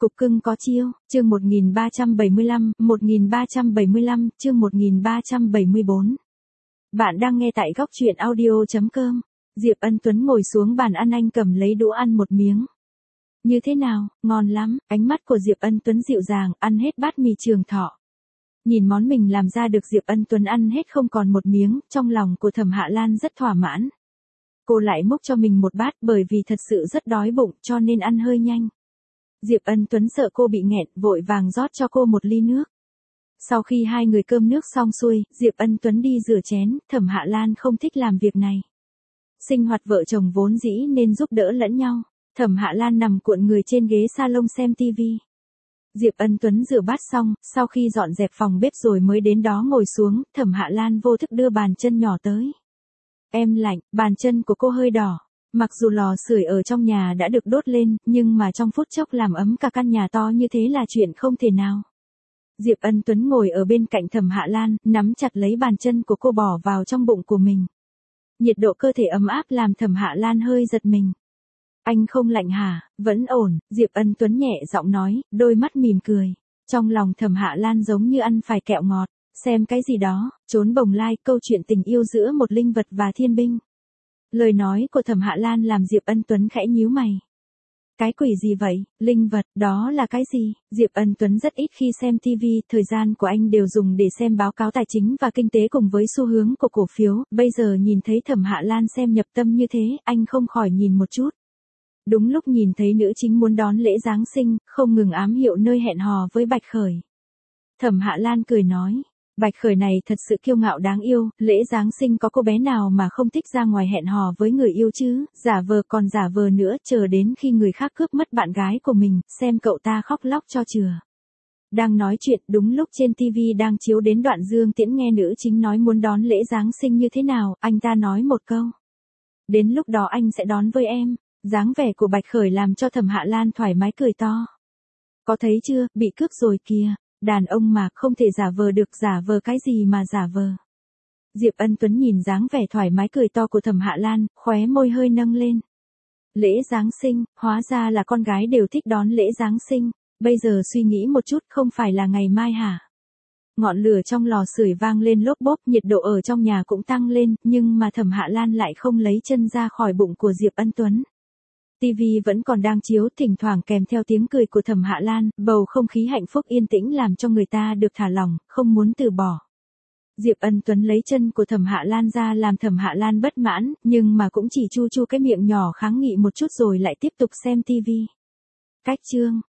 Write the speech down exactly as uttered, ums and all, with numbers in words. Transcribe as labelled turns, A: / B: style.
A: Cục cưng có chiêu, chương một nghìn ba trăm bảy mươi lăm, một nghìn ba trăm bảy mươi lăm, chương một nghìn ba trăm bảy mươi bốn. Bạn đang nghe tại góc truyện audio chấm com. Diệp Ân Tuấn ngồi xuống bàn ăn, anh cầm lấy đũa ăn một miếng. Như thế nào, ngon lắm, ánh mắt của Diệp Ân Tuấn dịu dàng, ăn hết bát mì Trường Thọ. Nhìn món mình làm ra được, Diệp Ân Tuấn ăn hết không còn một miếng, trong lòng của Thẩm Hạ Lan rất thỏa mãn. Cô lại múc cho mình một bát, bởi vì thật sự rất đói bụng cho nên ăn hơi nhanh. Diệp Ân Tuấn sợ cô bị nghẹn, vội vàng rót cho cô một ly nước. Sau khi hai người cơm nước xong xuôi, Diệp Ân Tuấn đi rửa chén, Thẩm Hạ Lan không thích làm việc này. Sinh hoạt vợ chồng vốn dĩ nên giúp đỡ lẫn nhau. Thẩm Hạ Lan nằm cuộn người trên ghế salon xem tivi. Diệp Ân Tuấn rửa bát xong, sau khi dọn dẹp phòng bếp rồi mới đến đó ngồi xuống, Thẩm Hạ Lan vô thức đưa bàn chân nhỏ tới. Em lạnh, bàn chân của cô hơi đỏ. Mặc dù lò sưởi ở trong nhà đã được đốt lên, nhưng mà trong phút chốc làm ấm cả căn nhà to như thế là chuyện không thể nào. Diệp Ân Tuấn ngồi ở bên cạnh Thẩm Hạ Lan, nắm chặt lấy bàn chân của cô bỏ vào trong bụng của mình. Nhiệt độ cơ thể ấm áp làm Thẩm Hạ Lan hơi giật mình. Anh không lạnh hả? Vẫn ổn, Diệp Ân Tuấn nhẹ giọng nói, đôi mắt mỉm cười. Trong lòng Thẩm Hạ Lan giống như ăn phải kẹo ngọt. Xem cái gì đó, trốn bồng lai, câu chuyện tình yêu giữa một linh vật và thiên binh. Lời nói của Thẩm Hạ Lan làm Diệp Ân Tuấn khẽ nhíu mày. Cái quỷ gì vậy, linh vật, đó là cái gì? Diệp Ân Tuấn rất ít khi xem tivi, thời gian của anh đều dùng để xem báo cáo tài chính và kinh tế cùng với xu hướng của cổ phiếu, bây giờ nhìn thấy Thẩm Hạ Lan xem nhập tâm như thế, anh không khỏi nhìn một chút. Đúng lúc nhìn thấy nữ chính muốn đón lễ Giáng sinh, không ngừng ám hiệu nơi hẹn hò với Bạch Khởi. Thẩm Hạ Lan cười nói. Bạch Khởi này thật sự kiêu ngạo đáng yêu, lễ Giáng sinh có cô bé nào mà không thích ra ngoài hẹn hò với người yêu chứ, giả vờ còn giả vờ nữa, chờ đến khi người khác cướp mất bạn gái của mình, xem cậu ta khóc lóc cho chừa. Đang nói chuyện, đúng lúc trên tivi đang chiếu đến đoạn Dương Tiễn nghe nữ chính nói muốn đón lễ Giáng sinh như thế nào, anh ta nói một câu. Đến lúc đó anh sẽ đón với em, dáng vẻ của Bạch Khởi làm cho Thẩm Hạ Lan thoải mái cười to. Có thấy chưa, bị cướp rồi kìa. Đàn ông mà không thể giả vờ được, giả vờ cái gì mà giả vờ. Diệp Ân Tuấn nhìn dáng vẻ thoải mái cười to của Thẩm Hạ Lan, khóe môi hơi nâng lên. Lễ Giáng sinh, hóa ra là con gái đều thích đón lễ Giáng sinh, bây giờ suy nghĩ một chút, không phải là ngày mai hả? Ngọn lửa trong lò sưởi vang lên lốp bốp, nhiệt độ ở trong nhà cũng tăng lên, nhưng mà Thẩm Hạ Lan lại không lấy chân ra khỏi bụng của Diệp Ân Tuấn. tivi vẫn còn đang chiếu, thỉnh thoảng kèm theo tiếng cười của Thẩm Hạ Lan, bầu không khí hạnh phúc yên tĩnh làm cho người ta được thả lỏng, không muốn từ bỏ. Diệp Ân Tuấn lấy chân của Thẩm Hạ Lan ra làm Thẩm Hạ Lan bất mãn, nhưng mà cũng chỉ chu chu cái miệng nhỏ kháng nghị một chút rồi lại tiếp tục xem tivi. Cách chương,